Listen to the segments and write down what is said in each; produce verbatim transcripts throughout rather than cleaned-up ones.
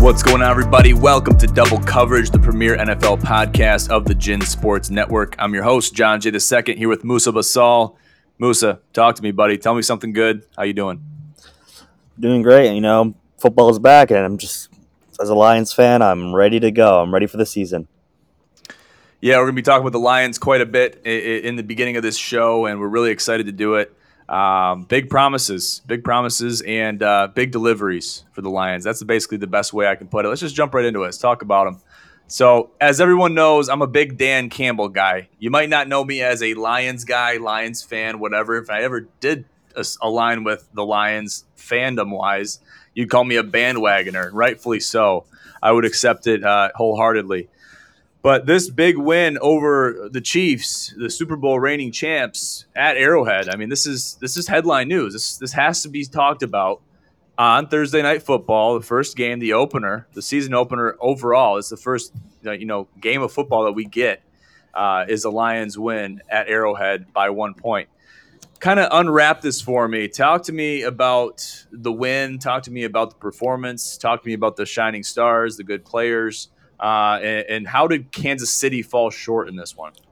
What's going on, everybody? Welcome to Double Coverage, the premier N F L podcast of the Gin Sports Network. I'm your host, John J. the Second, here with Musa Basal. Musa, talk to me, buddy. Tell me something good. How you doing? Doing great. You know, football is back, and I'm just, as a Lions fan, I'm ready to go. I'm ready for the season. Yeah, we're going to be talking about the Lions quite a bit in the beginning of this show, and we're really excited to do it. Um, big promises, big promises, and uh, big deliveries for the Lions. That's basically the best way I can put it. Let's just jump right into it. Let's talk about them. So, as everyone knows, I'm a big Dan Campbell guy. You might not know me as a Lions guy, Lions fan, whatever. If I ever did align with the Lions fandom-wise, you'd call me a bandwagoner, rightfully so. I would accept it uh, wholeheartedly. But this big win over the Chiefs, the Super Bowl reigning champs at Arrowhead, I mean, this is this is headline news. This this has to be talked about on Thursday Night Football, the first game, the opener, the season opener overall. It's the first you know game of football that we get uh, is a Lions win at Arrowhead by one point. Kind of unwrap this for me. Talk to me about the win. Talk to me about the performance. Talk to me about the shining stars, the good players. Uh, and, and how did Kansas City fall short in this one?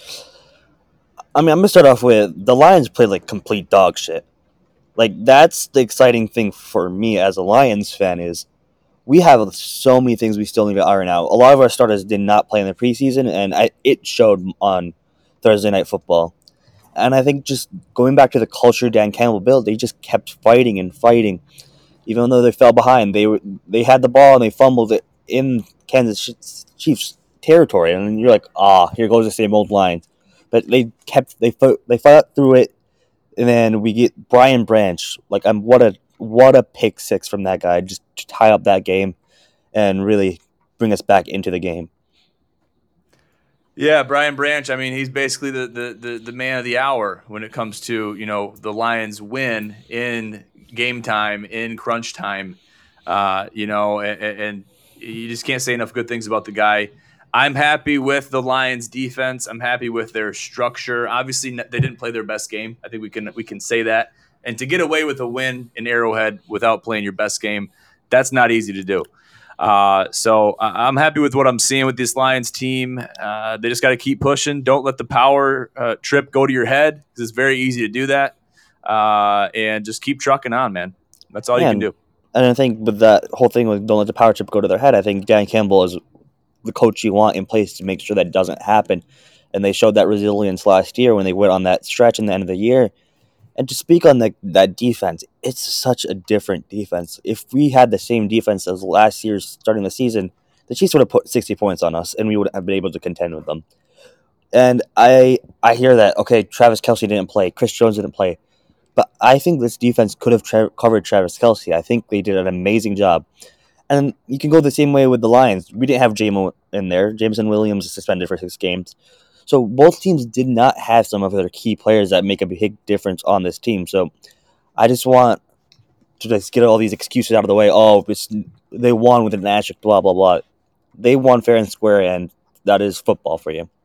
I mean, I'm going to start off with the Lions played like complete dog shit. Like, that's the exciting thing for me as a Lions fan is we have so many things we still need to iron out. A lot of our starters did not play in the preseason, and I, it showed on Thursday Night Football. And I think just going back to the culture Dan Campbell built, they just kept fighting and fighting. Even though they fell behind, they were they had the ball and they fumbled it in Kansas Chiefs territory, and you're like, ah, here goes the same old Lions. But they kept they fought they fought through it, and then we get Brian Branch. Like, I'm what a what a pick six from that guy, just to tie up that game and really bring us back into the game. Yeah, Brian Branch, I mean, he's basically the, the, the, the man of the hour when it comes to, you know, the Lions win in game time, in crunch time, uh, you know, and, and you just can't say enough good things about the guy. I'm happy with the Lions defense. I'm happy with their structure. Obviously, they didn't play their best game. I think we can we can say that. And to get away with a win in Arrowhead without playing your best game, that's not easy to do. Uh, so I'm happy with what I'm seeing with this Lions team. Uh, they just got to keep pushing. Don't let the power uh, trip go to your head, because it's very easy to do that. Uh, and just keep trucking on, man. That's all Yeah, you can do. And I think with that whole thing with don't let the power trip go to their head, I think Dan Campbell is the coach you want in place to make sure that doesn't happen. And they showed that resilience last year when they went on that stretch in the end of the year. And to speak on the, that defense, it's such a different defense. If we had the same defense as last year starting the season, the Chiefs would have put sixty points on us, and we would have been able to contend with them. And I I hear that, okay, Travis Kelce didn't play, Chris Jones didn't play, but I think this defense could have tra- covered Travis Kelce. I think they did an amazing job. And you can go the same way with the Lions. We didn't have J M O in there. Jameson Williams is suspended for six games. So both teams did not have some of their key players that make a big difference on this team. So I just want to just get all these excuses out of the way. Oh, it's, they won with an asterisk, blah, blah, blah. They won fair and square, and that is football for you.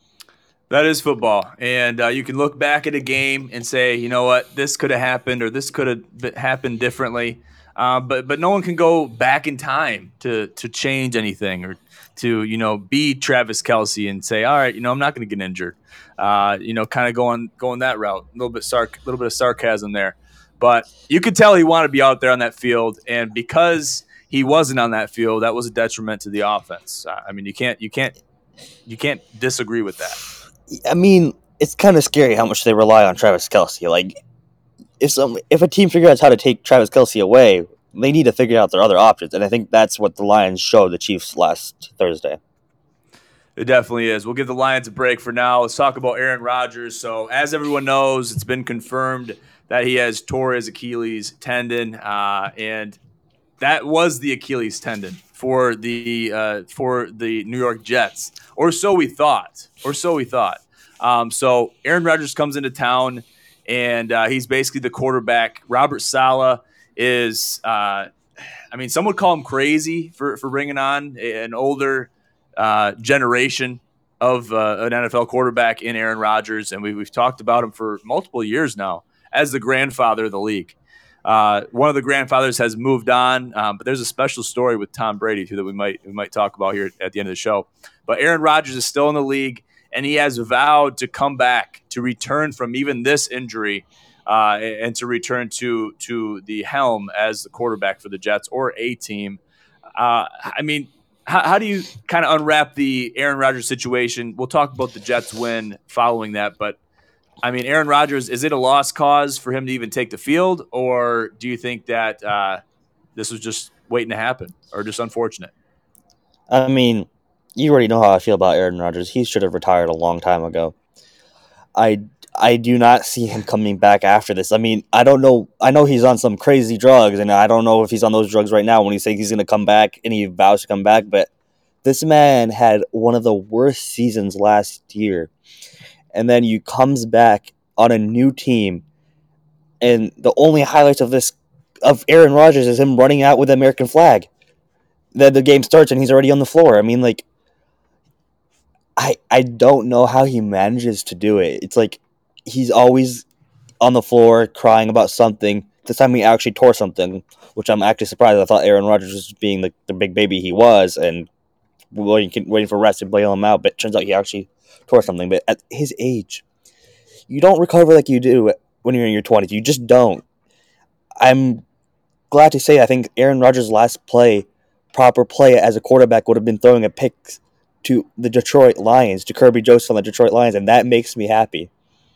That is football. And uh, you can look back at a game and say, you know what, this could have happened or this could have happened differently. Uh, but but no one can go back in time to to change anything or to, you know, be Travis Kelce and say, all right, you know, I'm not going to get injured. Uh, you know, kind of going going that route. A little bit sarc- little bit of sarcasm there. But you could tell he wanted to be out there on that field, and because he wasn't on that field, that was a detriment to the offense. Uh, I mean, you can't you can't you can't disagree with that. I mean, it's kind of scary how much they rely on Travis Kelce. Like, if some if a team figures out how to take Travis Kelce away, they need to figure out their other options, and I think that's what the Lions showed the Chiefs last Thursday. It definitely is. We'll give the Lions a break for now. Let's talk about Aaron Rodgers. So, as everyone knows, it's been confirmed that he has tore his Achilles tendon, uh, and that was the Achilles tendon for the uh, for the New York Jets, or so we thought, or so we thought. Um, so, Aaron Rodgers comes into town, and uh, he's basically the quarterback. Robert Saleh is, uh, I mean, some would call him crazy for for bringing on an older uh, generation of uh, an N F L quarterback in Aaron Rodgers, and we, we've talked about him for multiple years now as the grandfather of the league. Uh, one of the grandfathers has moved on, um, but there's a special story with Tom Brady too that we might we might talk about here at the end of the show. But Aaron Rodgers is still in the league, and he has vowed to come back to return from even this injury, uh, and to return to to the helm as the quarterback for the Jets or a team. Uh, I mean, how, how do you kind of unwrap the Aaron Rodgers situation? We'll talk about the Jets win following that, but I mean, Aaron Rodgers, is it a lost cause for him to even take the field, or do you think that uh, this was just waiting to happen or just unfortunate? I mean, you already know how I feel about Aaron Rodgers. He should have retired a long time ago. I I do not see him coming back after this. I mean, I don't know. I know he's on some crazy drugs, and I don't know if he's on those drugs right now when he's saying he's going to come back and he vows to come back. But this man had one of the worst seasons last year, and then you comes back on a new team, and the only highlights of this of Aaron Rodgers is him running out with the American flag. Then the game starts and he's already on the floor. I mean, like, I I don't know how he manages to do it. It's like he's always on the floor crying about something. This time he actually tore something, which I'm actually surprised. I thought Aaron Rodgers was being the, the big baby he was and waiting, waiting for refs to bail him out, but it turns out he actually tore something. But at his age, you don't recover like you do when you're in your twenties. You just don't. I'm glad to say I think Aaron Rodgers' last play, proper play as a quarterback, would have been throwing a pick to the Detroit Lions, to Kirby Joseph on the Detroit Lions, and that makes me happy.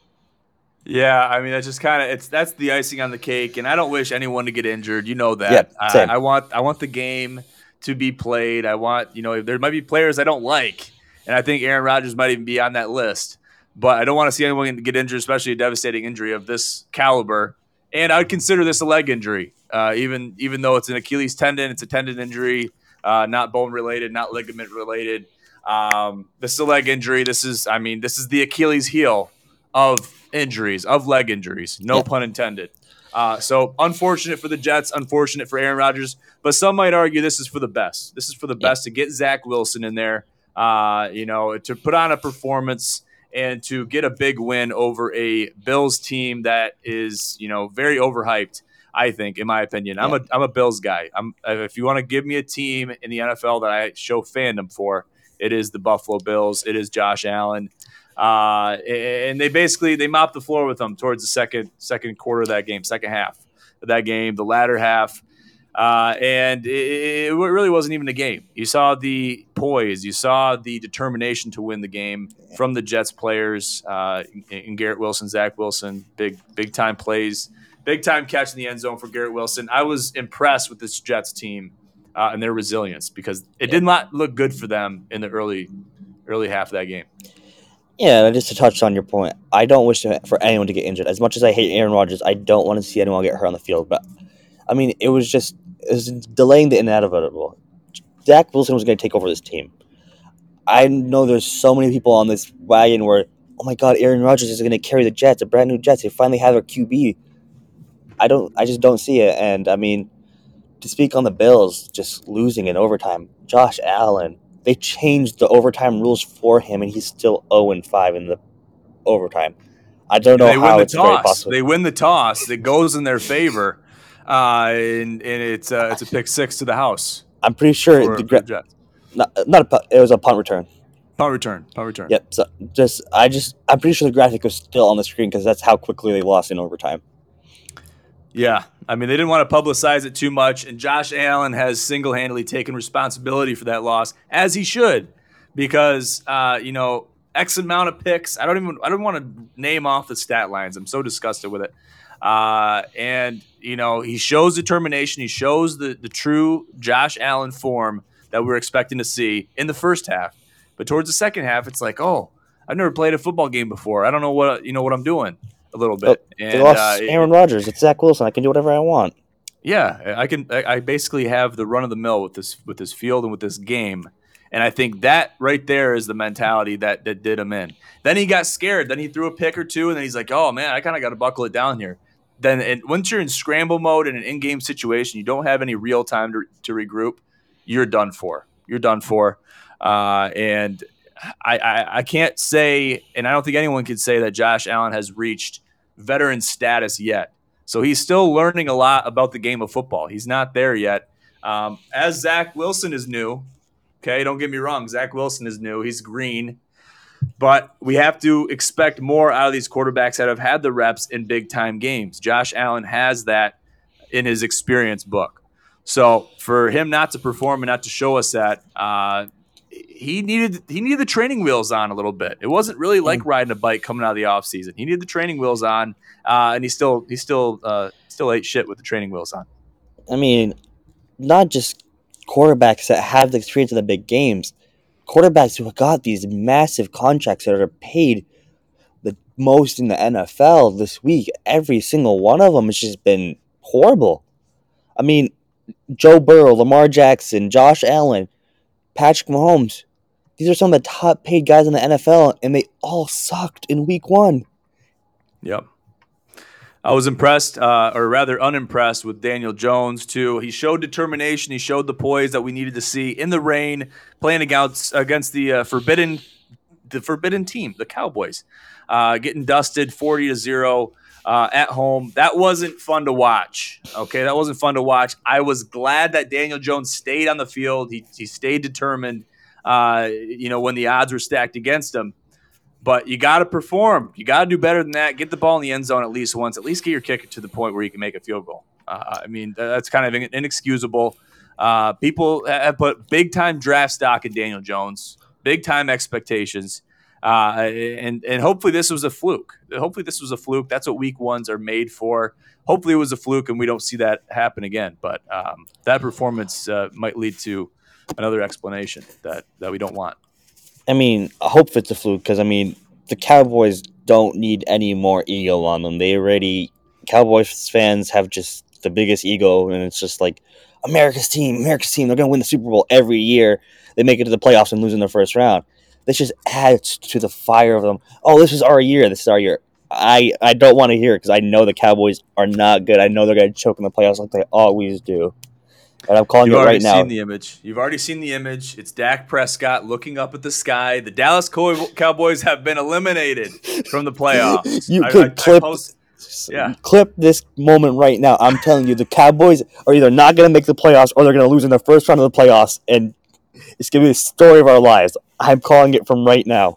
Yeah, I mean that's just kind of it's that's the icing on the cake, and I don't wish anyone to get injured. You know that. Yeah, same. I, I want I want the game to be played. I want you know there might be players I don't like, and I think Aaron Rodgers might even be on that list. But I don't want to see anyone get injured, especially a devastating injury of this caliber. And I would consider this a leg injury, uh, even even though it's an Achilles tendon, it's a tendon injury, uh, not bone related, not ligament related. Um, this is a leg injury. This is, I mean, this is the Achilles heel of injuries, of leg injuries. No Yeah. pun intended. Uh, so unfortunate for the Jets, unfortunate for Aaron Rodgers, but some might argue this is for the best. This is for the Yeah. best to get Zach Wilson in there, uh, you know, to put on a performance and to get a big win over a Bills team that is, you know, very overhyped. I think, in my opinion, I'm Yeah. a I'm a Bills guy. I'm if you want to give me a team in the N F L that I show fandom for, it is the Buffalo Bills. It is Josh Allen, uh, and they basically they mopped the floor with them towards the second second quarter of that game, second half of that game, the latter half. Uh, and it, it really wasn't even a game. You saw the poise, you saw the determination to win the game from the Jets players, uh, in Garrett Wilson, Zach Wilson, big big time plays, big time catch in the end zone for Garrett Wilson. I was impressed with this Jets team uh, and their resilience because it did not look good for them in the early early half of that game. Yeah, and just to touch on your point, I don't wish to, for anyone to get injured. As much as I hate Aaron Rodgers, I don't want to see anyone get hurt on the field. But I mean, it was just it was delaying the inevitable. Zach Wilson was going to take over this team. I know there's so many people on this wagon where, oh my God, Aaron Rodgers is going to carry the Jets, a brand new Jets. They finally have their Q B. I don't, I just don't see it. And I mean, to speak on the Bills just losing in overtime, Josh Allen, they changed the overtime rules for him, and he's still zero and five in the overtime. I don't know they how win the it's very toss. possible. They win the toss. It goes in their favor, uh, and, and it's uh, it's a pick six to the house. I'm pretty sure for, the for gra- the Jets. not, not a punt, it was a punt return. Punt return. Punt return. Yep. So just I just I'm pretty sure the graphic was still on the screen because that's how quickly they lost in overtime. Yeah, I mean, they didn't want to publicize it too much, and Josh Allen has single-handedly taken responsibility for that loss, as he should, because uh, you know, X amount of picks. I don't even I don't want to name off the stat lines. I'm so disgusted with it. Uh, and you know, he shows determination. He shows the the true Josh Allen form that we're expecting to see in the first half. But towards the second half, it's like, oh, I've never played a football game before. I don't know what you know what I'm doing a little bit. Oh, and they lost uh, Aaron Rodgers. It's Zach Wilson. I can do whatever I want. Yeah, I can. I basically have the run of the mill with this with this field and with this game, and I think that right there is the mentality that that did him in. Then he got scared. Then he threw a pick or two, and then he's like, "Oh man, I kind of got to buckle it down here." Then, and once you're in scramble mode in an in-game situation, you don't have any real time to to regroup. You're done for. You're done for. Uh, and I, I I can't say, and I don't think anyone can say that Josh Allen has reached veteran status yet. So he's still learning a lot about the game of football. He's not there yet. Um, as Zach Wilson is new, okay, don't get me wrong, Zach Wilson is new. He's green. But we have to expect more out of these quarterbacks that have had the reps in big-time games. Josh Allen has that in his experience book. So for him not to perform and not to show us that, uh, he needed he needed the training wheels on a little bit. It wasn't really like riding a bike coming out of the offseason. He needed the training wheels on, uh, and he still he still uh, still ate shit with the training wheels on. I mean, not just quarterbacks that have the experience in the big games, quarterbacks who have got these massive contracts that are paid the most in the N F L this week. Every single one of them has just been horrible. I mean, Joe Burrow, Lamar Jackson, Josh Allen, Patrick Mahomes. These are some of the top paid guys in the N F L, and they all sucked in week one. Yep. I was impressed, uh, or rather unimpressed, with Daniel Jones, too. He showed determination. He showed the poise that we needed to see in the rain, playing against, against the uh, forbidden the forbidden team, the Cowboys, uh, getting dusted forty to zero uh, at home. That wasn't fun to watch, okay? That wasn't fun to watch. I was glad that Daniel Jones stayed on the field. He, he stayed determined, uh, you know, when the odds were stacked against him. But you got to perform. You got to do better than that. Get the ball in the end zone at least once. At least get your kicker to the point where you can make a field goal. Uh, I mean, that's kind of inexcusable. Uh, people have put big-time draft stock in Daniel Jones, big-time expectations, uh, and and hopefully this was a fluke. Hopefully this was a fluke. That's what week ones are made for. Hopefully it was a fluke and we don't see that happen again. But um, that performance uh, might lead to another explanation that, that we don't want. I mean, I hope it's a fluke because, I mean, the Cowboys don't need any more ego on them. They already, Cowboys fans have just the biggest ego, and it's just like, America's team, America's team, they're going to win the Super Bowl every year. They make it to the playoffs and lose in the first round. This just adds to the fire of them. Oh, this is our year. This is our year. I, I don't want to hear it because I know the Cowboys are not good. I know they're going to choke in the playoffs like they always do. And I'm calling You've it right now. You've already seen the image. You've already seen the image. It's Dak Prescott looking up at the sky. The Dallas Cowboys have been eliminated from the playoffs. You I, could I, clip, I post, yeah. clip this moment right now. I'm telling you, the Cowboys are either not going to make the playoffs or they're going to lose in the first round of the playoffs, and it's going to be the story of our lives. I'm calling it from right now.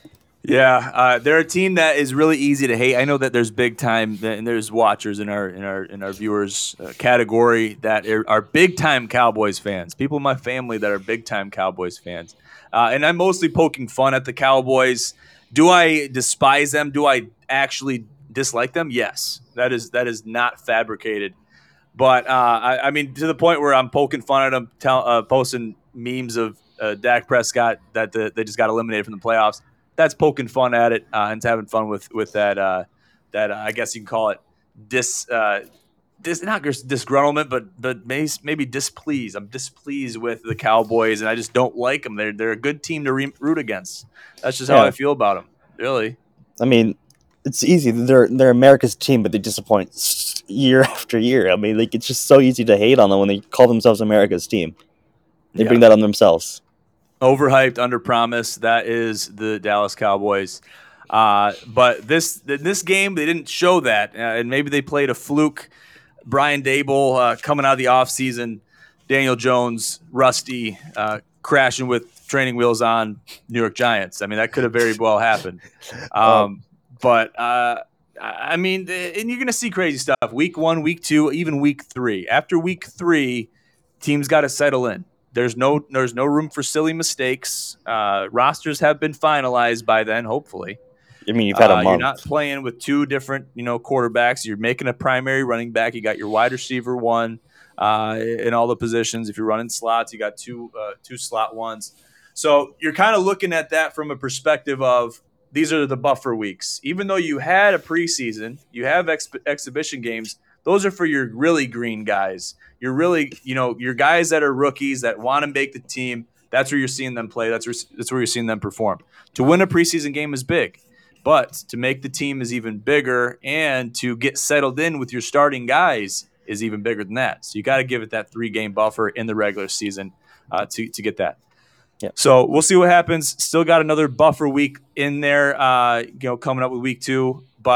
Yeah, uh, they're a team that is really easy to hate. I know that there's big time and there's watchers in our in our in our viewers uh, category that are, are big time Cowboys fans. People in my family that are big time Cowboys fans, uh, and I'm mostly poking fun at the Cowboys. Do I despise them? Do I actually dislike them? Yes, that is that is not fabricated. But uh, I, I mean, to the point where I'm poking fun at them, tell, uh, posting memes of uh, Dak Prescott that the, they just got eliminated from the playoffs. That's poking fun at it uh, and having fun with with that. Uh, that uh, I guess you can call it dis, uh, dis not just disgruntlement, but but maybe, maybe displeased. I'm displeased with the Cowboys, and I just don't like them. They're they're a good team to re- root against. That's just how Yeah. I feel about them. Really. I mean, it's easy. They're they're America's team, but they disappoint year after year. I mean, like it's just so easy to hate on them when they call themselves America's team. They Yeah. bring that on themselves. Overhyped, underpromised. That is the Dallas Cowboys. Uh, but this in this game, they didn't show that, uh, and maybe they played a fluke. Brian Dable uh, coming out of the offseason, Daniel Jones, rusty, uh, crashing with training wheels on New York Giants. I mean, that could have very well happened. Um, but, uh, I mean, and you're going to see crazy stuff. Week one, week two, even week three. After week three, teams got to settle in. There's no there's no room for silly mistakes. Uh, rosters have been finalized by then, hopefully. I mean, you've had a Uh, month. you're not playing with two different, you know, quarterbacks. You're making a primary running back. You got your wide receiver one uh, in all the positions. If you're running slots, you got two uh, two slot ones. So you're kind of looking at that from a perspective of these are the buffer weeks. Even though you had a preseason, you have ex- exhibition games. Those are for your really green guys. You're really, you know, your guys that are rookies that want to make the team. That's where you're seeing them play. That's where, that's where you're seeing them perform. To win a preseason game is big. But to make the team is even bigger, and to get settled in with your starting guys is even bigger than that. So you got to give it that three-game buffer in the regular season uh, to to get that. Yeah. So we'll see what happens. Still got another buffer week in there, uh, you know, coming up with week two. But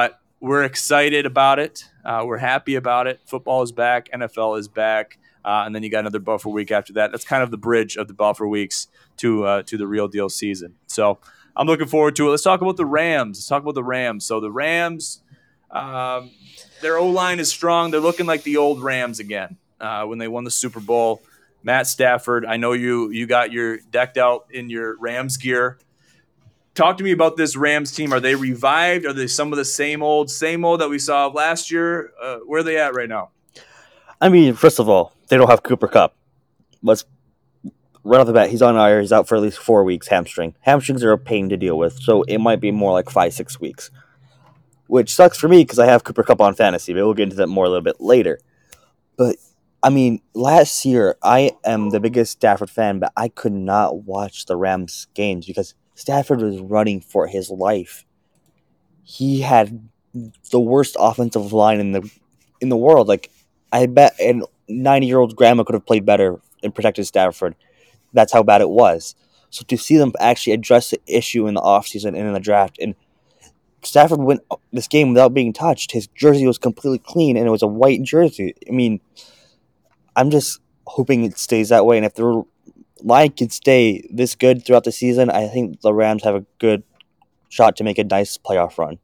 we're excited about it. Uh, we're happy about it. Football is back. N F L is back. Uh, and then you got another buffer week after that. That's kind of the bridge of the buffer weeks to uh, to the real deal season. So I'm looking forward to it. Let's talk about the Rams. Let's talk about the Rams. So the Rams, um, their O-line is strong. They're looking like the old Rams again uh, when they won the Super Bowl. Matt Stafford, I know you you got your decked out in your Rams gear. Talk to me about this Rams team. Are they revived? Are they some of the same old, same old that we saw last year? Uh, where are they at right now? I mean, first of all, they don't have Cooper Kupp. Let's right off the bat, he's on I R. He's out for at least four weeks, hamstring. Hamstrings are a pain to deal with, so it might be more like five, six weeks. Which sucks for me because I have Cooper Kupp on fantasy, but we'll get into that more a little bit later. But, I mean, last year, I am the biggest Stafford fan, but I could not watch the Rams games because Stafford was running for his life. He had the worst offensive line in the in the world. Like, I bet a ninety-year-old grandma could have played better and protected Stafford. That's how bad it was. So to see them actually address the issue in the offseason and in the draft, and Stafford went this game without being touched. His jersey was completely clean, and it was a white jersey. I mean, I'm just hoping it stays that way. And if the line can stay this good throughout the season, I think the Rams have a good shot to make a nice playoff run.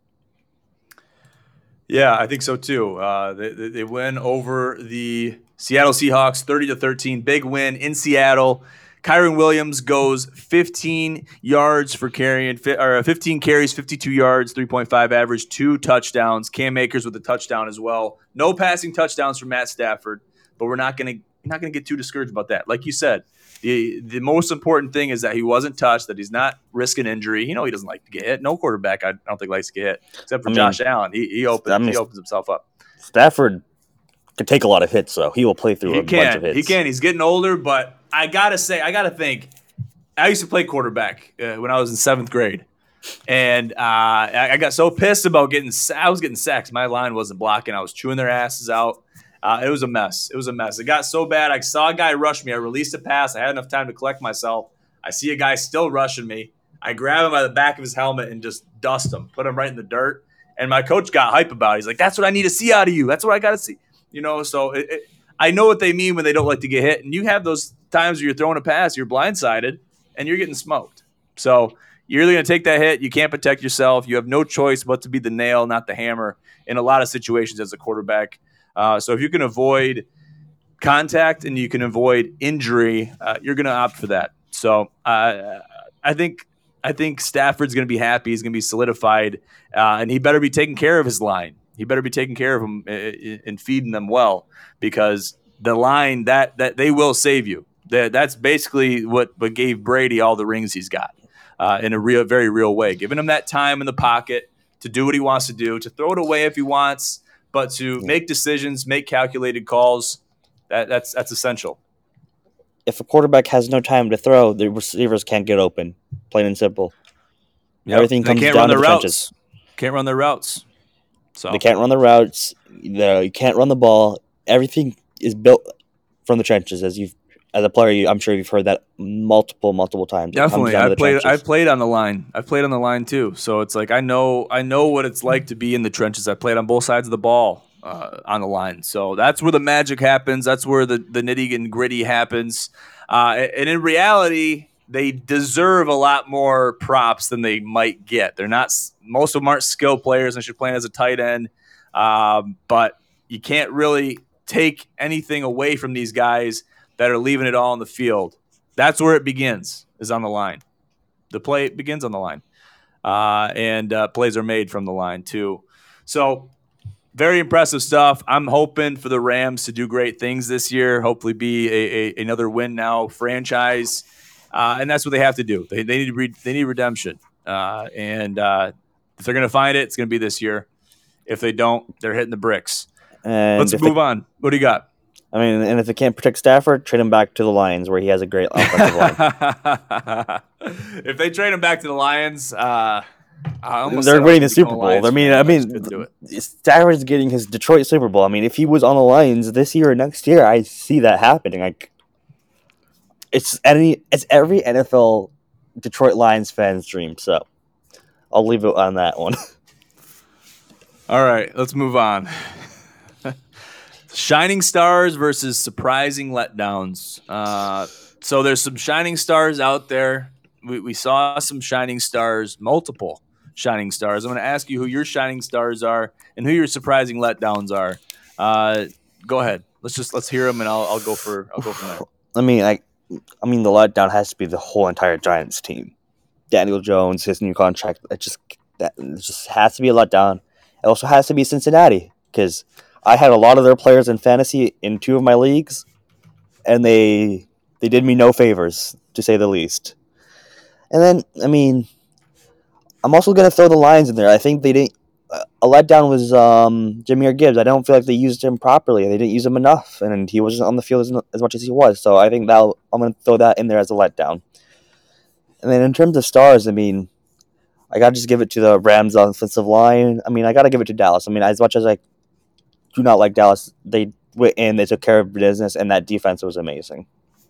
Yeah, I think so too. Uh, they, they win over the Seattle Seahawks thirty to thirteen. Big win in Seattle. Kyron Williams goes fifteen yards for carrying, or fifteen carries, fifty-two yards, three point five average, two touchdowns. Cam Akers with a touchdown as well. No passing touchdowns from Matt Stafford, but we're not going to not going to get too discouraged about that. Like you said, the the most important thing is that he wasn't touched, that he's not risking injury. You know he doesn't like to get hit. No quarterback, I don't think, likes to get hit, except for I mean, Josh Allen. He he opens I mean, he opens himself up. Stafford can take a lot of hits, so he will play through he a can. bunch of hits. He can. He's getting older, but I gotta say, I gotta think. I used to play quarterback uh, when I was in seventh grade, and uh, I, I got so pissed about getting. I was getting sacks. My line wasn't blocking. I was chewing their asses out. Uh, it was a mess. It was a mess. It got so bad. I saw a guy rush me. I released a pass. I had enough time to collect myself. I see a guy still rushing me. I grab him by the back of his helmet and just dust him, put him right in the dirt. And my coach got hype about it. He's like, "That's what I need to see out of you. That's what I got to see." You know, so it, it, I know what they mean when they don't like to get hit. And you have those times where you're throwing a pass, you're blindsided, and you're getting smoked. So you're either going to take that hit. You can't protect yourself. You have no choice but to be the nail, not the hammer, in a lot of situations as a quarterback. Uh, so if you can avoid contact and you can avoid injury, uh, you're going to opt for that. So uh, I think I think Stafford's going to be happy. He's going to be solidified, uh, and he better be taking care of his line. He better be taking care of them and feeding them well, because the line that that they will save you. That that's basically what, what gave Brady all the rings he's got uh, in a real, very real way, giving him that time in the pocket to do what he wants to do, to throw it away if he wants, but to make decisions, make calculated calls. That that's that's essential. If a quarterback has no time to throw, the receivers can't get open. Plain and simple. Yep. Everything comes down to the routes. trenches. Can't run their routes. So they can't run the routes. You can't run the ball. Everything is built from the trenches. As you've, as a player, you, I'm sure you've heard that multiple, multiple times. Definitely, I played. I played on the line. I played on the line too. So it's like I know. I know what it's like to be in the trenches. I played on both sides of the ball uh, on the line. So that's where the magic happens. That's where the the nitty and gritty happens. Uh, and in reality, they deserve a lot more props than they might get. They're not. Most of them aren't skill players. I should play as a tight end, um, but you can't really take anything away from these guys that are leaving it all on the field. That's where it begins, is on the line. The play begins on the line, uh, and uh, plays are made from the line too. So very impressive stuff. I'm hoping for the Rams to do great things this year. Hopefully, be a, a another win now franchise. Uh, and that's what they have to do. They they need re- they need redemption, uh, and uh, if they're going to find it, it's going to be this year. If they don't, they're hitting the bricks. And let's move they, on. What do you got? I mean, and if they can't protect Stafford, trade him back to the Lions, where he has a great offensive line. If they trade him back to the Lions, uh, they're winning the Super Bowl. I mean, I mean, Stafford's getting his Detroit Super Bowl. I mean, if he was on the Lions this year or next year, I see that happening. Like. It's any it's every N F L Detroit Lions fan's dream, so I'll leave it on that one. All right, let's move on. Shining stars versus surprising letdowns. Uh, so there's some shining stars out there. We, we saw some shining stars, multiple shining stars. I'm going to ask you who your shining stars are and who your surprising letdowns are. Uh, go ahead. Let's just let's hear them, and I'll I'll go for I'll go from there. I mean, I, I mean, the letdown has to be the whole entire Giants team. Daniel Jones, his new contract, it just that it just has to be a letdown. It also has to be Cincinnati because I had a lot of their players in fantasy in two of my leagues, and they they did me no favors, to say the least. And then, I mean, I'm also gonna throw the Lions in there. I think they didn't. A letdown was um, Jahmyr Gibbs. I don't feel like they used him properly. They didn't use him enough, and he wasn't on the field as, as much as he was. So I think that I'm gonna throw that in there as a letdown. And then in terms of stars, I mean, I gotta just give it to the Rams offensive line. I mean, I gotta give it to Dallas. I mean, as much as I do not like Dallas, they went in, they took care of business, and that defense was amazing.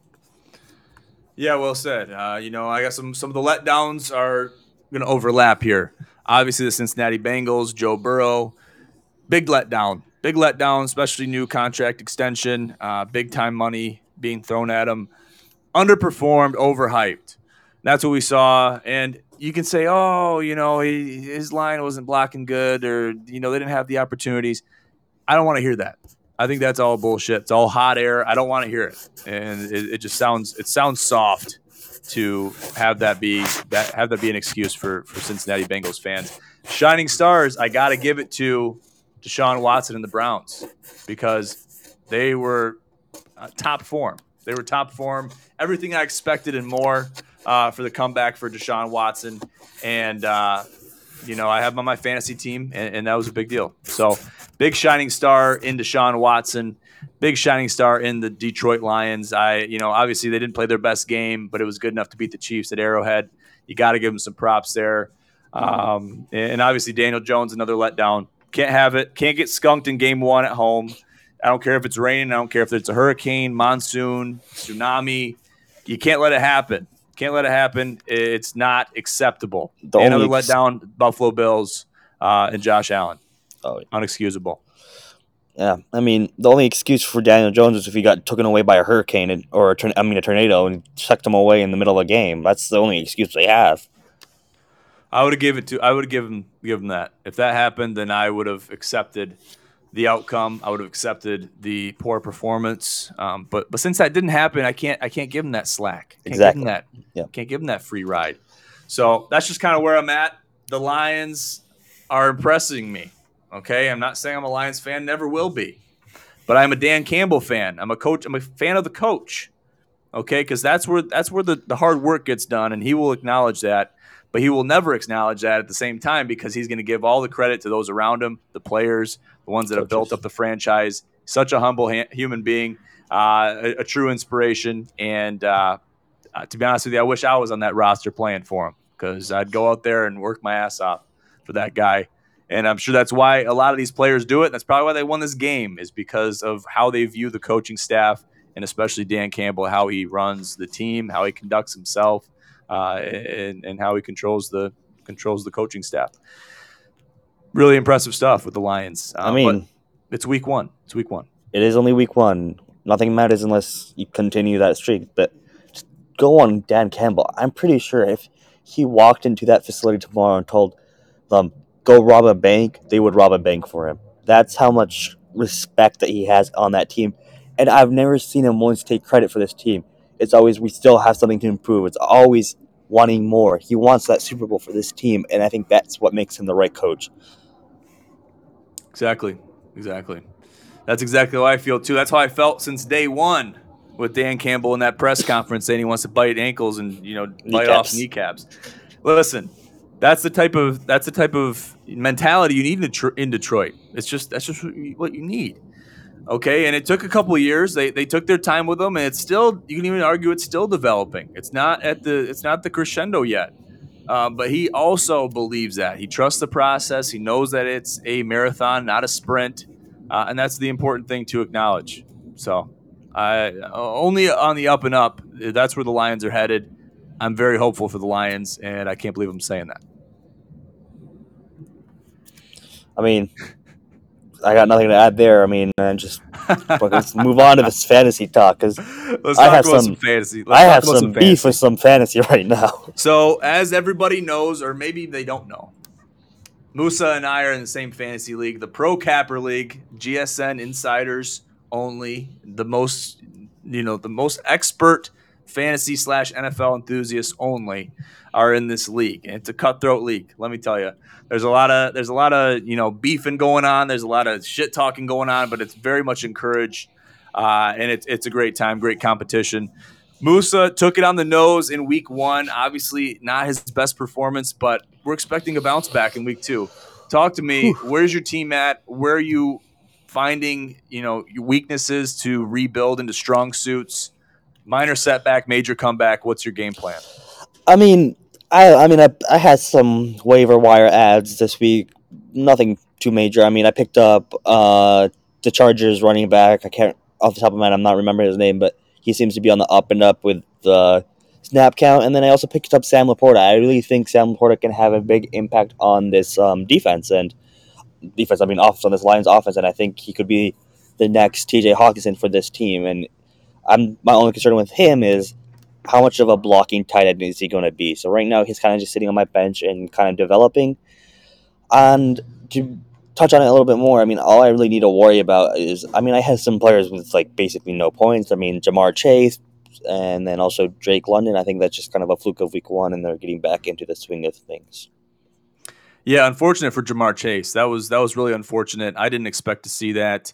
Yeah, well said. Uh, you know, I got some some of the letdowns are going to overlap here. Obviously, the Cincinnati Bengals, Joe Burrow, big letdown, big letdown, especially new contract extension, uh, big time money being thrown at him, underperformed, overhyped. That's what we saw, and you can say, oh, you know, he, his line wasn't blocking good, or you know, they didn't have the opportunities. I don't want to hear that. I think that's all bullshit. It's all hot air. I don't want to hear it, and it, it just sounds it sounds soft to have that be that have that be an excuse for for Cincinnati Bengals fans. Shining stars, I got to give it to Deshaun Watson and the Browns because they were uh, top form. They were top form. Everything I expected and more uh, for the comeback for Deshaun Watson, and uh, you know I have him on my fantasy team, and, and that was a big deal. So. Big shining star in Deshaun Watson. Big shining star in the Detroit Lions. I, you know, obviously they didn't play their best game, but it was good enough to beat the Chiefs at Arrowhead. You got to give them some props there. Um, and obviously Daniel Jones, another letdown. Can't have it. Can't get skunked in game one at home. I don't care if it's raining. I don't care if it's a hurricane, monsoon, tsunami. You can't let it happen. Can't let it happen. It's not acceptable. Another ex- letdown, Buffalo Bills uh, and Josh Allen. Oh, unexcusable. Yeah, I mean, the only excuse for Daniel Jones is if he got taken away by a hurricane and, or a, I mean a tornado and sucked him away in the middle of a game. That's the only excuse they have. I would have given it to. I would have given given that. If that happened, then I would have accepted the outcome. I would have accepted the poor performance. Um, but but since that didn't happen, I can't I can't give him that slack. Can't exactly. Give him that. Yeah. Can't give him that free ride. So that's just kind of where I'm at. The Lions are impressing me. Okay, I'm not saying I'm a Lions fan, never will be, but I'm a Dan Campbell fan. I'm a coach. I'm a fan of the coach. Okay, because that's where that's where the, the hard work gets done, and he will acknowledge that. But he will never acknowledge that at the same time because he's going to give all the credit to those around him, the players, the ones that Coaches. have built up the franchise. Such a humble ha- human being, uh, a, a true inspiration. And uh, uh, to be honest with you, I wish I was on that roster playing for him because I'd go out there and work my ass off for that guy. And I'm sure that's why a lot of these players do it. That's probably why they won this game is because of how they view the coaching staff and especially Dan Campbell, how he runs the team, how he conducts himself, uh, and, and how he controls the controls the coaching staff. Really impressive stuff with the Lions. Uh, I mean, but it's week one. It's week one. It is only week one. Nothing matters unless you continue that streak. But just go on Dan Campbell. I'm pretty sure if he walked into that facility tomorrow and told them, go rob a bank, they would rob a bank for him. That's how much respect that he has on that team. And I've never seen him once take credit for this team. It's always, we still have something to improve. It's always wanting more. He wants that Super Bowl for this team, and I think that's what makes him the right coach. Exactly. Exactly. That's exactly how I feel, too. That's how I felt since day one with Dan Campbell in that press conference saying he wants to bite ankles and, you know, bite kneecaps. off kneecaps. Listen. That's the type of that's the type of mentality you need in, in Detroit. It's just that's just what you need, okay? And it took a couple of years. They they took their time with them, and it's still you can even argue it's still developing. It's not at the it's not the crescendo yet. Um, but he also believes that he trusts the process. He knows that it's a marathon, not a sprint, uh, and that's the important thing to acknowledge. So, uh, only on the up and up. That's where the Lions are headed. I'm very hopeful for the Lions, and I can't believe I'm saying that. I mean, I got nothing to add there. I mean, and just let's move on to this fantasy talk because Let's I talk have about some some fantasy. I Let's talk have about some some beef with fantasy. some fantasy right now. So, as everybody knows, or maybe they don't know, Musa and I are in the same fantasy league, the Pro Capper League, G S N insiders only, the most, you know, the most expert fantasy slash N F L enthusiasts only are in this league, and it's a cutthroat league. Let me tell you, there's a lot of there's a lot of you know beefing going on. There's a lot of shit talking going on, but it's very much encouraged, uh, and it's it's a great time, great competition. Musa took it on the nose in week one. Obviously, not his best performance, but we're expecting a bounce back in week two. Talk to me. Where's your team at? Where are you finding, you know, your weaknesses to rebuild into strong suits? Minor setback, major comeback. What's your game plan? I mean, I I mean, I, I had some waiver wire ads this week. Nothing too major. I mean, I picked up uh, the Chargers running back. I can't off the top of my head. I'm not remembering his name, but he seems to be on the up and up with the snap count. And then I also picked up Sam Laporta. I really think Sam Laporta can have a big impact on this um, defense and defense. I mean, offense on this Lions offense, and I think he could be the next T J Hawkinson for this team. And I'm my only concern with him is how much of a blocking tight end is he going to be? So right now he's kind of just sitting on my bench and kind of developing. And to touch on it a little bit more, I mean, all I really need to worry about is, I mean, I had some players with like basically no points. I mean, Jamar Chase, and then also Drake London. I think that's just kind of a fluke of week one, and they're getting back into the swing of things. Yeah, unfortunate for Jamar Chase. That was that was really unfortunate. I didn't expect to see that,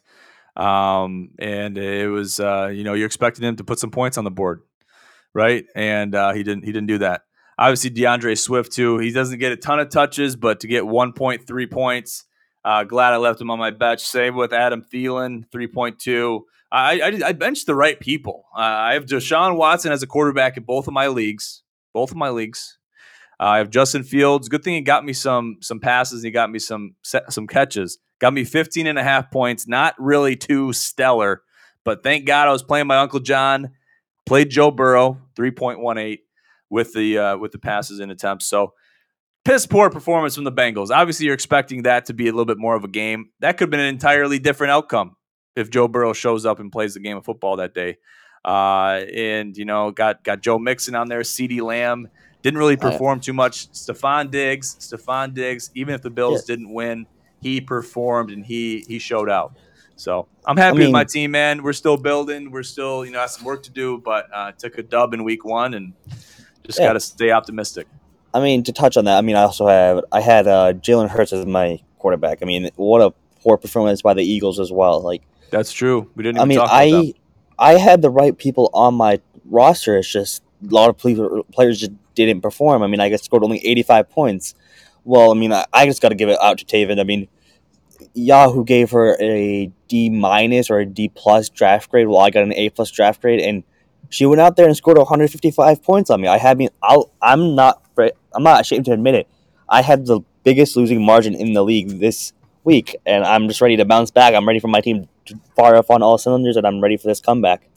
um, and it was uh, you know you're expecting him to put some points on the board, right? And uh, he didn't. He didn't do that. Obviously, DeAndre Swift too. He doesn't get a ton of touches, but to get one point three points, uh, glad I left him on my bench. Same with Adam Thielen, three point two. I, I I benched the right people. Uh, I have Deshaun Watson as a quarterback in both of my leagues. Both of my leagues. Uh, I have Justin Fields. Good thing he got me some some passes. He got me some some catches. Got me fifteen and a half points. Not really too stellar, but thank God I was playing my Uncle John. Played Joe Burrow, three point one eight with the uh, with the passes and attempts. So piss poor performance from the Bengals. Obviously, you're expecting that to be a little bit more of a game. That could have been an entirely different outcome if Joe Burrow shows up and plays the game of football that day. Uh, and you know, got got Joe Mixon on there, CeeDee Lamb. Didn't really perform too much. Stephon Diggs, Stephon Diggs, even if the Bills Yeah. didn't win, he performed and he he showed out. So I'm happy I mean, with my team, man. We're still building. We're still, you know, have some work to do, but uh, took a dub in week one and just yeah. got to stay optimistic. I mean, to touch on that, I mean, I also have I had uh, Jalen Hurts as my quarterback. I mean, what a poor performance by the Eagles as well. Like, That's true. We didn't I even mean, talk about them. I I had the right people on my roster. It's just a lot of people, players just didn't perform. I mean, I scored only eighty-five points. Well, I mean, I, I just got to give it out to Taven. I mean, Yahoo gave her a D minus or a D plus draft grade. Well, I got an A plus draft grade, and she went out there and scored one hundred fifty-five points on me. I had me. I'll, I'm not. I'm not ashamed to admit it. I had the biggest losing margin in the league this week, and I'm just ready to bounce back. I'm ready for my team to fire off on all cylinders, and I'm ready for this comeback.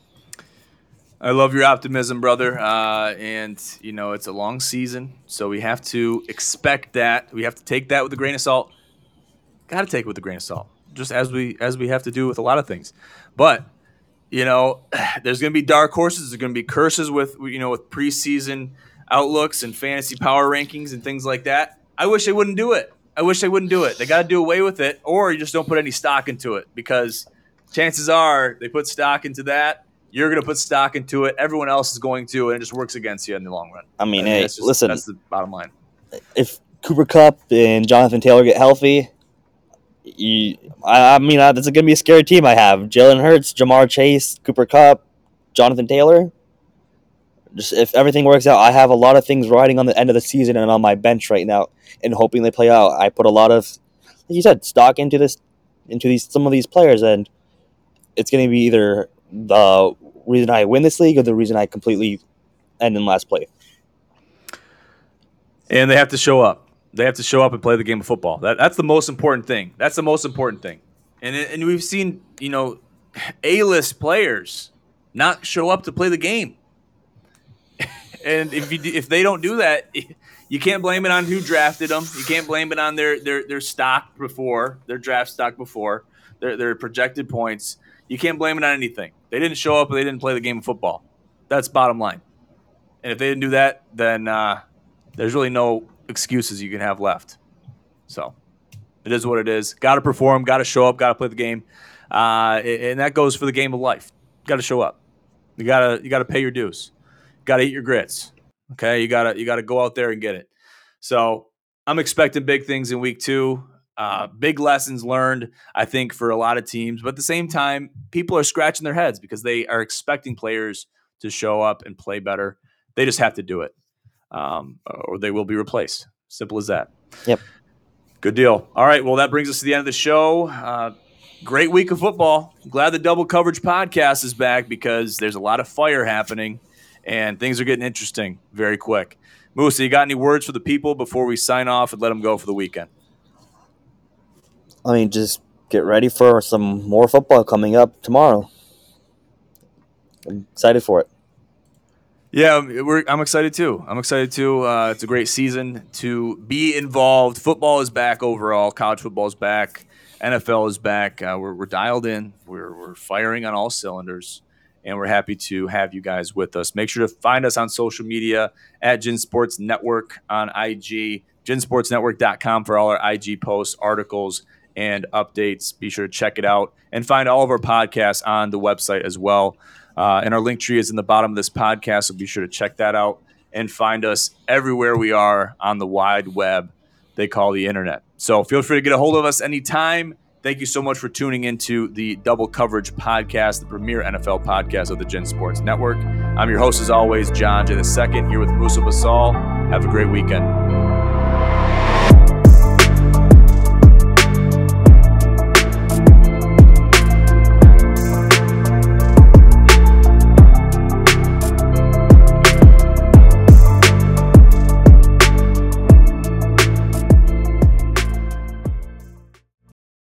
I love your optimism, brother. Uh, and, you know, it's a long season, so we have to expect that. We have to take that with a grain of salt. Got to take it with a grain of salt, just as we as we have to do with a lot of things. But, you know, there's going to be dark horses. There's going to be curses with, you know, with preseason outlooks and fantasy power rankings and things like that. I wish they wouldn't do it. I wish they wouldn't do it. They got to do away with it, or you just don't put any stock into it, because chances are they put stock into that. You're going to put stock into it. Everyone else is going to, and it just works against you in the long run. I mean, I mean hey, that's just, listen. That's the bottom line. If Cooper Kupp and Jonathan Taylor get healthy, you, I, I mean, uh, that's going to be a scary team I have. Jalen Hurts, Jamar Chase, Cooper Kupp, Jonathan Taylor. Just if everything works out, I have a lot of things riding on the end of the season and on my bench right now, and hoping they play out. I put a lot of, like you said, stock into this, into these some of these players, and it's going to be either the reason I win this league or the reason I completely end in last place. And they have to show up. They have to show up and play the game of football. That that's the most important thing. That's the most important thing. And and we've seen, you know, A-list players not show up to play the game. And if you if they don't do that, you can't blame it on who drafted them. You can't blame it on their their their stock before, their draft stock before, their their projected points. You can't blame it on anything. They didn't show up or they didn't play the game of football. That's bottom line. And if they didn't do that, then uh, there's really no excuses you can have left. So it is what it is. Got to perform, got to show up, got to play the game. Uh, and that goes for the game of life. Got to show up. You got to you got to pay your dues. Got to eat your grits. Okay? You got to you got to go out there and get it. So, I'm expecting big things in week two. Uh, big lessons learned, I think, for a lot of teams. But at the same time, people are scratching their heads because they are expecting players to show up and play better. They just have to do it, um, or they will be replaced. Simple as that. Yep. Good deal. All right, well, that brings us to the end of the show. Uh, great week of football. I'm glad the Double Coverage podcast is back because there's a lot of fire happening, and things are getting interesting very quick. Musa, you got any words for the people before we sign off and let them go for the weekend? I mean, just get ready for some more football coming up tomorrow. I'm excited for it. Yeah, we're, I'm excited too. I'm excited too. Uh, it's a great season to be involved. Football is back overall. College football is back. N F L is back. Uh, we're, we're dialed in. We're, we're firing on all cylinders, and we're happy to have you guys with us. Make sure to find us on social media at Gin Sports Network on I G, gin sports network dot com for all our I G posts, articles, and updates. Be sure to check it out and find all of our podcasts on the website as well. Uh, and our link tree is in the bottom of this podcast, so be sure to check that out and find us everywhere we are on the wide web they call the internet. So feel free to get a hold of us anytime. Thank you so much for tuning into the Double Coverage podcast, the premier N F L podcast of the Gin Sports Network. I'm your host, as always, John J. the Second, here with Musa Basal. Have a great weekend.